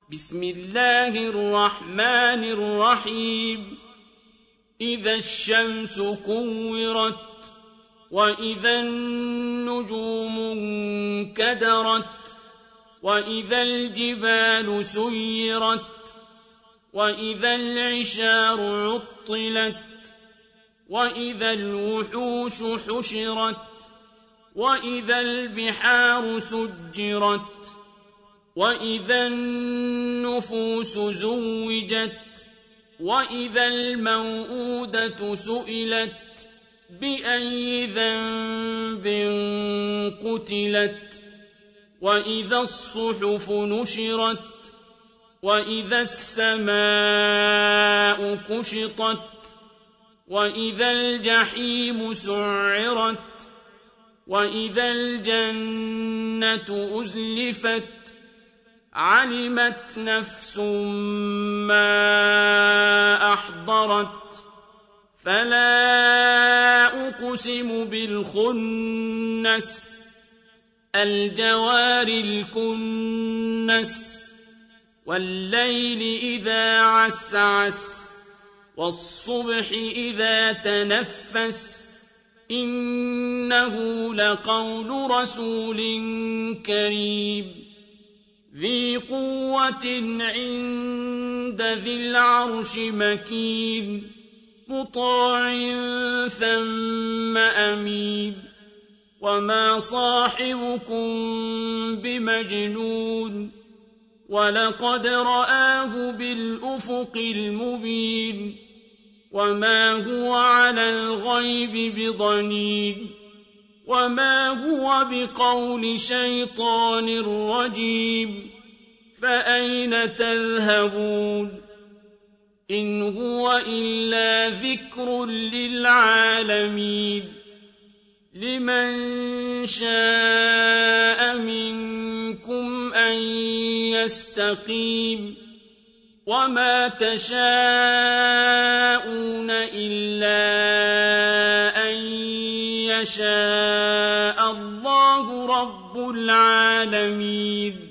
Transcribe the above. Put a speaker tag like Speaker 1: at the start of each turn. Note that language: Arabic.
Speaker 1: بسم الله الرحمن الرحيم إذا الشمس كورت وإذا النجوم انكدرت وإذا الجبال سيرت وإذا العشار عطلت وإذا الوحوش حشرت وإذا البحار سجرت وإذا النفوس زوجت وإذا الموءودة سئلت بأي ذنب قتلت وإذا الصحف نشرت وإذا السماء كشطت وإذا الجحيم سعرت وإذا الجنة أزلفت علمت نفس ما أحضرت فلا أقسم بالخنس الجوار الكنس والليل إذا عسعس والصبح إذا تنفس إنه لقول رسول كريم ذي قوة عند ذي العرش مكين مطاع ثم أمين وما صاحبكم بمجنون ولقد رآه بالأفق المبين وما هو على الغيب بضنين وما هو بقول شيطان رجيم فأين تذهبون إن هو إلا ذكر للعالمين لمن شاء منكم أن يستقيم وما تشاءون إلا أن يشاء الله رب العالمين